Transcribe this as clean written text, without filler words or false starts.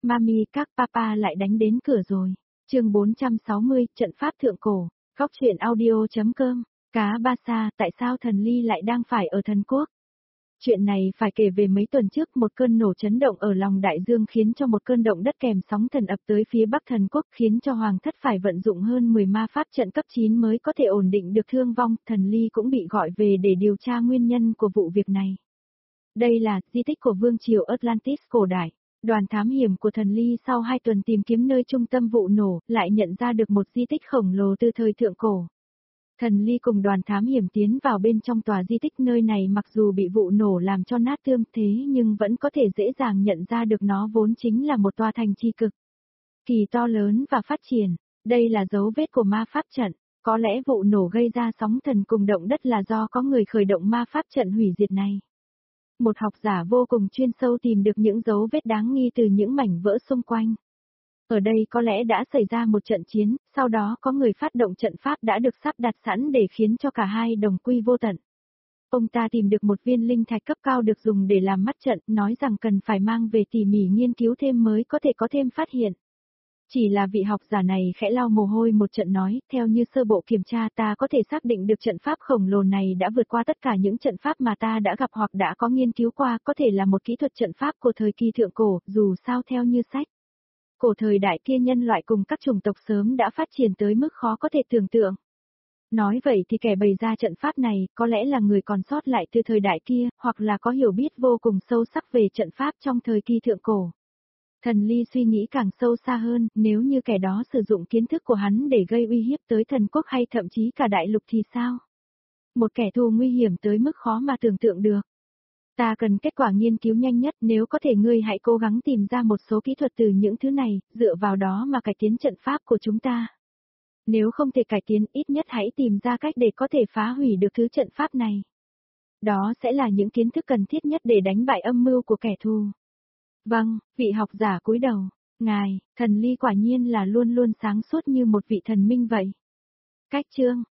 Mami các papa lại đánh đến cửa rồi. Chương 460, trận pháp thượng cổ. Góc truyện audio.com. Cá Ba Sa, tại sao thần ly lại đang phải ở thần quốc? Chuyện này phải kể về mấy tuần trước, một cơn nổ chấn động ở lòng đại dương khiến cho một cơn động đất kèm sóng thần ập tới phía bắc thần quốc, khiến cho hoàng thất phải vận dụng hơn 10 ma pháp trận cấp 9 mới có thể ổn định được thương vong. Thần ly cũng bị gọi về để điều tra nguyên nhân của vụ việc này. Đây là di tích của vương triều Atlantis cổ đại. Đoàn thám hiểm của thần ly sau 2 tuần tìm kiếm nơi trung tâm vụ nổ, lại nhận ra được một di tích khổng lồ từ thời thượng cổ. Thần ly cùng đoàn thám hiểm tiến vào bên trong tòa di tích. Nơi này mặc dù bị vụ nổ làm cho nát tươm thế nhưng vẫn có thể dễ dàng nhận ra được nó vốn chính là một tòa thành chi cực kỳ to lớn và phát triển. Đây là dấu vết của ma pháp trận. Có lẽ vụ nổ gây ra sóng thần cùng động đất là do có người khởi động ma pháp trận hủy diệt này. Một học giả vô cùng chuyên sâu tìm được những dấu vết đáng nghi từ những mảnh vỡ xung quanh. Ở đây có lẽ đã xảy ra một trận chiến, sau đó có người phát động trận pháp đã được sắp đặt sẵn để khiến cho cả hai đồng quy vô tận. Ông ta tìm được một viên linh thạch cấp cao được dùng để làm mắt trận, nói rằng cần phải mang về tỉ mỉ nghiên cứu thêm mới có thể có thêm phát hiện. Chỉ là vị học giả này khẽ lau mồ hôi một trận nói, theo như sơ bộ kiểm tra ta có thể xác định được trận pháp khổng lồ này đã vượt qua tất cả những trận pháp mà ta đã gặp hoặc đã có nghiên cứu qua, có thể là một kỹ thuật trận pháp của thời kỳ thượng cổ, dù sao theo như sách. Cổ thời đại kia nhân loại cùng các chủng tộc sớm đã phát triển tới mức khó có thể tưởng tượng. Nói vậy thì kẻ bày ra trận pháp này, có lẽ là người còn sót lại từ thời đại kia, hoặc là có hiểu biết vô cùng sâu sắc về trận pháp trong thời kỳ thượng cổ. Thần ly suy nghĩ càng sâu xa hơn, nếu như kẻ đó sử dụng kiến thức của hắn để gây uy hiếp tới thần quốc hay thậm chí cả đại lục thì sao? Một kẻ thù nguy hiểm tới mức khó mà tưởng tượng được. Ta cần kết quả nghiên cứu nhanh nhất, nếu có thể ngươi hãy cố gắng tìm ra một số kỹ thuật từ những thứ này, dựa vào đó mà cải tiến trận pháp của chúng ta. Nếu không thể cải tiến, ít nhất hãy tìm ra cách để có thể phá hủy được thứ trận pháp này. Đó sẽ là những kiến thức cần thiết nhất để đánh bại âm mưu của kẻ thù. Vâng, vị học giả cúi đầu. Ngài, thần ly quả nhiên là luôn luôn sáng suốt như một vị thần minh vậy. Cách chương,